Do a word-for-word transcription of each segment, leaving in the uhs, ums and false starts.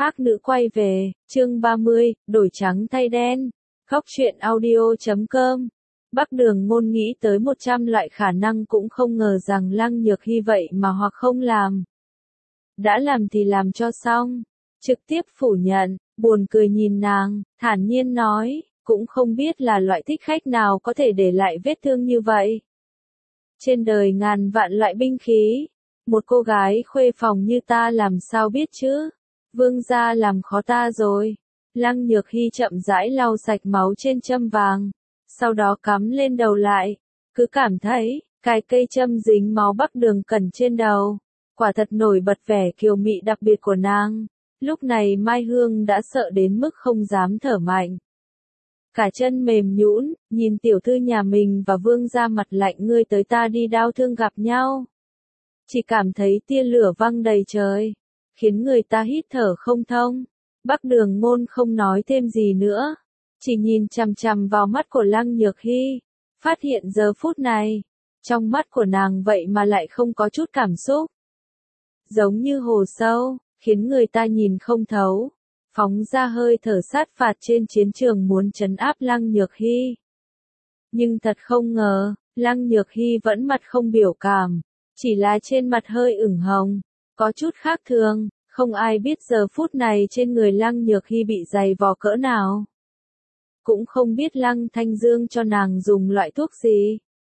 Ác nữ quay về, chương ba mươi, đổi trắng thay đen. Góc truyện audio chấm com. Bắc Đường Ngôn nghĩ tới một trăm loại khả năng cũng không ngờ rằng Lăng Nhược Hy vậy mà hoặc không làm. Đã làm thì làm cho xong. Trực tiếp phủ nhận, buồn cười nhìn nàng, thản nhiên nói, cũng không biết là loại thích khách nào có thể để lại vết thương như vậy. Trên đời ngàn vạn loại binh khí, một cô gái khuê phòng như ta làm sao biết chứ? Vương gia làm khó ta rồi. Lăng Nhược Hy chậm rãi lau sạch máu trên châm vàng, sau đó cắm lên đầu lại, cứ cảm thấy, cái cây châm dính máu Bắc Đường Cẩn trên đầu, quả thật nổi bật vẻ kiều mị đặc biệt của nàng. Lúc này Mai Hương đã sợ đến mức không dám thở mạnh. Cả chân mềm nhũn, nhìn tiểu thư nhà mình và vương gia mặt lạnh ngươi tới ta đi đau thương gặp nhau. Chỉ cảm thấy tia lửa văng đầy trời, khiến người ta hít thở không thông. Bắc Đường Ngôn không nói thêm gì nữa, chỉ nhìn chằm chằm vào mắt của Lăng Nhược Hy, phát hiện giờ phút này, trong mắt của nàng vậy mà lại không có chút cảm xúc. Giống như hồ sâu, khiến người ta nhìn không thấu, phóng ra hơi thở sát phạt trên chiến trường muốn trấn áp Lăng Nhược Hy. Nhưng thật không ngờ, Lăng Nhược Hy vẫn mặt không biểu cảm, chỉ là trên mặt hơi ửng hồng, có chút khác thường. Không ai biết giờ phút này trên người Lăng Nhược Hy bị dày vò cỡ nào. Cũng không biết Lăng Thanh Dương cho nàng dùng loại thuốc gì.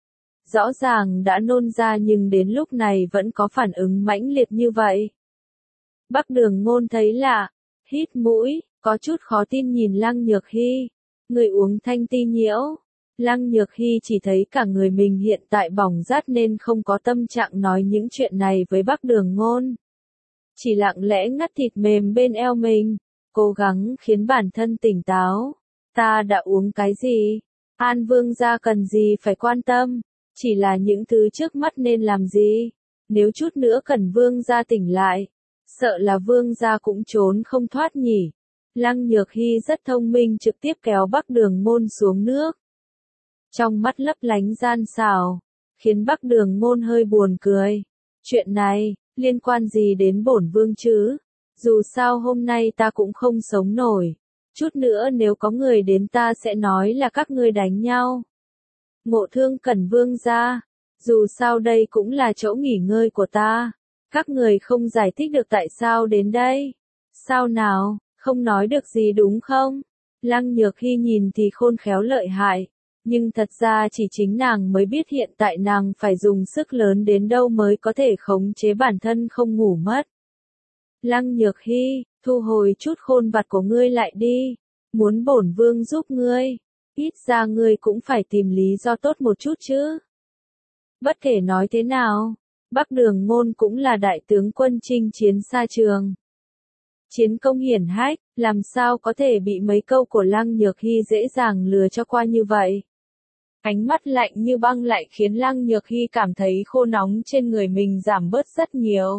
Rõ ràng đã nôn ra nhưng đến lúc này vẫn có phản ứng mãnh liệt như vậy. Bắc Đường Ngôn thấy lạ, hít mũi, có chút khó tin nhìn Lăng Nhược Hy. Người uống thanh ti nhiễu. Lăng Nhược Hy chỉ thấy cả người mình hiện tại bỏng rát nên không có tâm trạng nói những chuyện này với Bắc Đường Ngôn. Chỉ lặng lẽ ngắt thịt mềm bên eo mình, cố gắng khiến bản thân tỉnh táo. Ta đã uống cái gì? An Vương gia cần gì phải quan tâm? Chỉ là những thứ trước mắt nên làm gì? Nếu chút nữa cần Vương gia tỉnh lại, sợ là Vương gia cũng trốn không thoát nhỉ. Lăng Nhược Hy rất thông minh trực tiếp kéo Bắc Đường Ngôn xuống nước. Trong mắt lấp lánh gian xảo, khiến Bắc Đường Ngôn hơi buồn cười. Chuyện này, liên quan gì đến bổn vương chứ? Dù sao hôm nay ta cũng không sống nổi. Chút nữa nếu có người đến ta sẽ nói là các ngươi đánh nhau. Ngộ thương Cẩn vương gia. Dù sao đây cũng là chỗ nghỉ ngơi của ta. Các người không giải thích được tại sao đến đây. Sao nào, không nói được gì đúng không? Lăng Nhược Hy nhìn thì khôn khéo lợi hại. Nhưng thật ra chỉ chính nàng mới biết hiện tại nàng phải dùng sức lớn đến đâu mới có thể khống chế bản thân không ngủ mất. Lăng Nhược Hy, thu hồi chút khôn vặt của ngươi lại đi. Muốn bổn vương giúp ngươi, ít ra ngươi cũng phải tìm lý do tốt một chút chứ. Bất kể nói thế nào, Bắc Đường Ngôn cũng là đại tướng quân chinh chiến xa trường. Chiến công hiển hách, làm sao có thể bị mấy câu của Lăng Nhược Hy dễ dàng lừa cho qua như vậy. Ánh mắt lạnh như băng lại khiến Lăng Nhược Hy cảm thấy khô nóng trên người mình giảm bớt rất nhiều.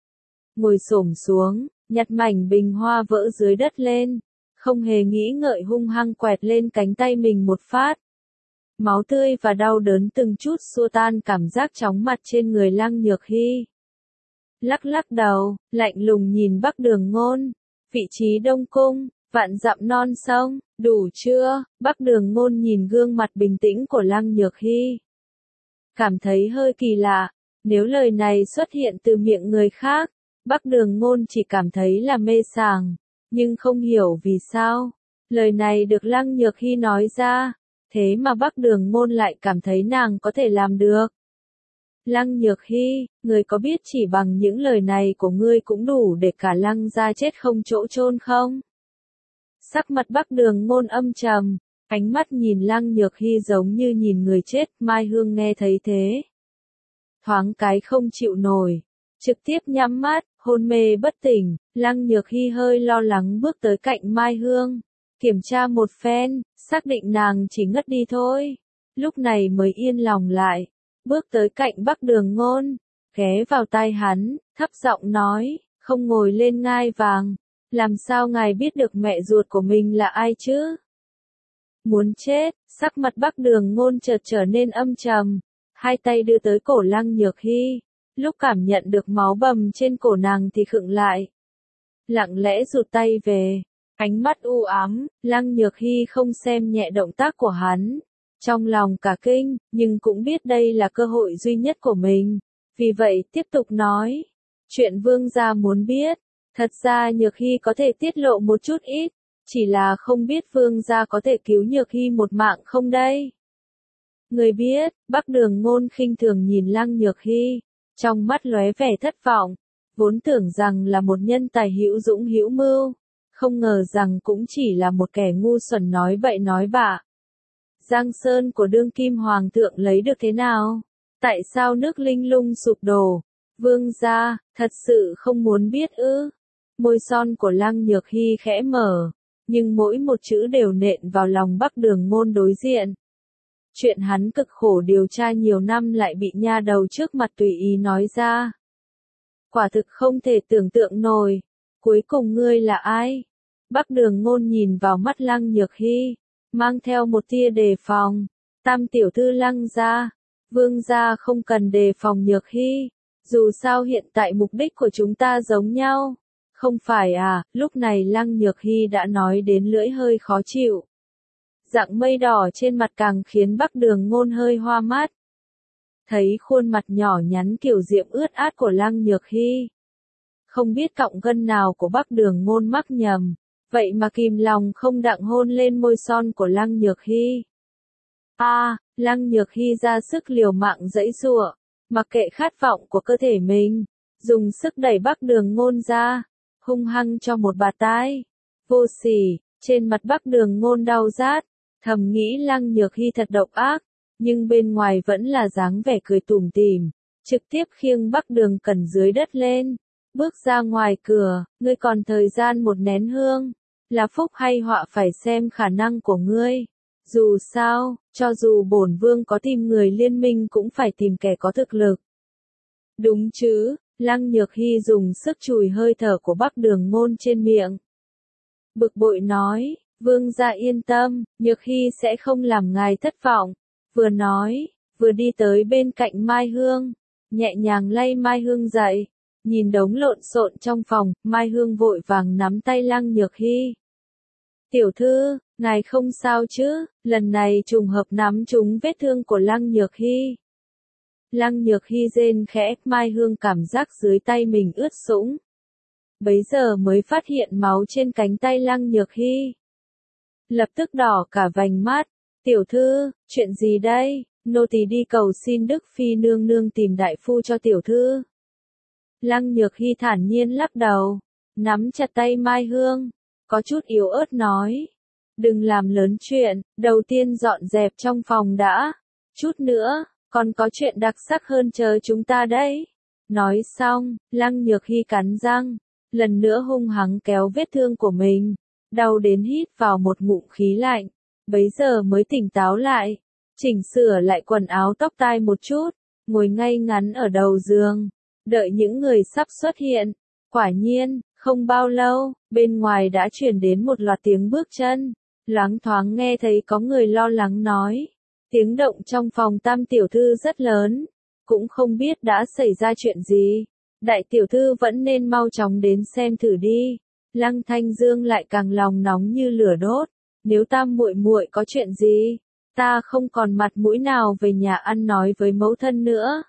Ngồi xổm xuống, nhặt mảnh bình hoa vỡ dưới đất lên, không hề nghĩ ngợi hung hăng quẹt lên cánh tay mình một phát. Máu tươi và đau đớn từng chút xua tan cảm giác chóng mặt trên người Lăng Nhược Hy. Lắc lắc đầu, lạnh lùng nhìn Bắc Đường Ngôn, vị trí Đông Cung. Vạn dặm non sông, đủ chưa? Bắc Đường Ngôn nhìn gương mặt bình tĩnh của Lăng Nhược Hy. Cảm thấy hơi kỳ lạ, nếu lời này xuất hiện từ miệng người khác, Bắc Đường Ngôn chỉ cảm thấy là mê sảng, nhưng không hiểu vì sao. Lời này được Lăng Nhược Hy nói ra, thế mà Bắc Đường Ngôn lại cảm thấy nàng có thể làm được. Lăng Nhược Hy, người có biết chỉ bằng những lời này của ngươi cũng đủ để cả Lăng gia chết không chỗ chôn không? Sắc mặt Bắc Đường Ngôn âm trầm, ánh mắt nhìn Lăng Nhược Hy giống như nhìn người chết. Mai Hương nghe thấy thế, thoáng cái không chịu nổi, trực tiếp nhắm mắt, hôn mê bất tỉnh. Lăng Nhược Hy hơi lo lắng bước tới cạnh Mai Hương, kiểm tra một phen, xác định nàng chỉ ngất đi thôi, lúc này mới yên lòng lại, bước tới cạnh Bắc Đường Ngôn, ghé vào tai hắn, thấp giọng nói, không ngồi lên ngai vàng. Làm sao ngài biết được mẹ ruột của mình là ai chứ? Muốn chết, sắc mặt Bắc Đường Ngôn chợt trở nên âm trầm, hai tay đưa tới cổ Lăng Nhược Hy, lúc cảm nhận được máu bầm trên cổ nàng thì khựng lại. lặng lẽ rụt tay về. Ánh mắt u ám, Lăng Nhược Hy không xem nhẹ động tác của hắn. Trong lòng cả kinh, nhưng cũng biết đây là cơ hội duy nhất của mình. Vì vậy tiếp tục nói. Chuyện vương gia muốn biết. Thật ra Nhược Hy có thể tiết lộ một chút ít. Chỉ là không biết vương gia có thể cứu Nhược Hy một mạng không đây. Người biết, Bắc Đường Ngôn khinh thường nhìn Lăng Nhược Hy. Trong mắt lóe vẻ thất vọng. Vốn tưởng rằng là một nhân tài hữu dũng hữu mưu. Không ngờ rằng cũng chỉ là một kẻ ngu xuẩn nói bậy nói bạ. Giang sơn của đương kim hoàng thượng lấy được thế nào? Tại sao nước Linh Lung sụp đổ? Vương gia, thật sự không muốn biết ư? Môi son của Lăng Nhược Hy khẽ mở, nhưng mỗi một chữ đều nện vào lòng Bắc Đường Ngôn đối diện. Chuyện hắn cực khổ điều tra nhiều năm lại bị nha đầu trước mặt tùy ý nói ra. Quả thực không thể tưởng tượng nổi. Cuối cùng ngươi là ai? Bắc Đường Ngôn nhìn vào mắt Lăng Nhược Hy, mang theo một tia đề phòng. Tam tiểu thư Lăng gia, vương gia không cần đề phòng Nhược Hy. Dù sao hiện tại mục đích của chúng ta giống nhau. Không phải à? Lúc này Lăng Nhược Hy đã nói đến lưỡi hơi khó chịu. Dạng mây đỏ trên mặt càng khiến Bắc Đường Ngôn hơi hoa mắt. Thấy khuôn mặt nhỏ nhắn kiểu diễm ướt át của Lăng Nhược Hy. Không biết cọng gân nào của Bắc Đường Ngôn mắc nhầm. Vậy mà kìm lòng không đặng hôn lên môi son của Lăng Nhược Hy. A, à, Lăng Nhược Hy ra sức liều mạng giãy giụa, mặc kệ khát vọng của cơ thể mình, dùng sức đẩy Bắc Đường Ngôn ra, hung hăng cho một bạt tai. Vô sỉ, trên mặt Bắc Đường Ngôn đau rát, thầm nghĩ Lăng Nhược Hy thật độc ác, nhưng bên ngoài vẫn là dáng vẻ cười tủm tỉm, trực tiếp khiêng Bắc Đường Cẩn dưới đất lên, bước ra ngoài cửa. Ngươi còn thời gian một nén hương, là phúc hay họa phải xem khả năng của ngươi. Dù sao, cho dù bổn vương có tìm người liên minh cũng phải tìm kẻ có thực lực. Đúng chứ? Lăng Nhược Hy dùng sức chùi hơi thở của Bắc Đường Ngôn trên miệng. Bực bội nói, vương gia yên tâm, Nhược Hy sẽ không làm ngài thất vọng. Vừa nói, vừa đi tới bên cạnh Mai Hương, nhẹ nhàng lay Mai Hương dậy. Nhìn đống lộn xộn trong phòng, Mai Hương vội vàng nắm tay Lăng Nhược Hy. Tiểu thư, ngài không sao chứ? Lần này trùng hợp nắm trúng vết thương của Lăng Nhược Hy. Lăng Nhược Hy rên khẽ, Mai Hương cảm giác dưới tay mình ướt sũng. Bấy giờ mới phát hiện máu trên cánh tay Lăng Nhược Hy. Lập tức đỏ cả vành mắt. Tiểu thư, chuyện gì đây? Nô tỳ đi cầu xin Đức Phi nương nương tìm đại phu cho tiểu thư. Lăng Nhược Hy thản nhiên lắc đầu, nắm chặt tay Mai Hương, có chút yếu ớt nói. Đừng làm lớn chuyện, đầu tiên dọn dẹp trong phòng đã. Chút nữa, còn có chuyện đặc sắc hơn chờ chúng ta đấy. Nói xong, Lăng Nhược Hy cắn răng, lần nữa hung hăng kéo vết thương của mình, đau đến hít vào một ngụm khí lạnh, bấy giờ mới tỉnh táo lại, chỉnh sửa lại quần áo tóc tai một chút, ngồi ngay ngắn ở đầu giường, đợi những người sắp xuất hiện. Quả nhiên, không bao lâu, bên ngoài đã truyền đến một loạt tiếng bước chân, loáng thoáng nghe thấy có người lo lắng nói. Tiếng động trong phòng Tam tiểu thư rất lớn, cũng không biết đã xảy ra chuyện gì. Đại tiểu thư vẫn nên mau chóng đến xem thử đi. Lăng Thanh Dương lại càng lòng nóng như lửa đốt, nếu Tam muội muội có chuyện gì, ta không còn mặt mũi nào về nhà ăn nói với mẫu thân nữa.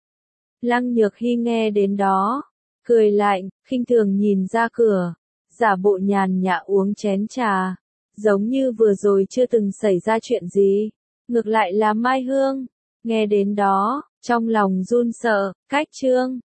Lăng Nhược Hy nghe đến đó, cười lạnh, khinh thường nhìn ra cửa, giả bộ nhàn nhã uống chén trà, giống như vừa rồi chưa từng xảy ra chuyện gì. Ngược lại là Mai Hương, nghe đến đó, trong lòng run sợ, cách trương,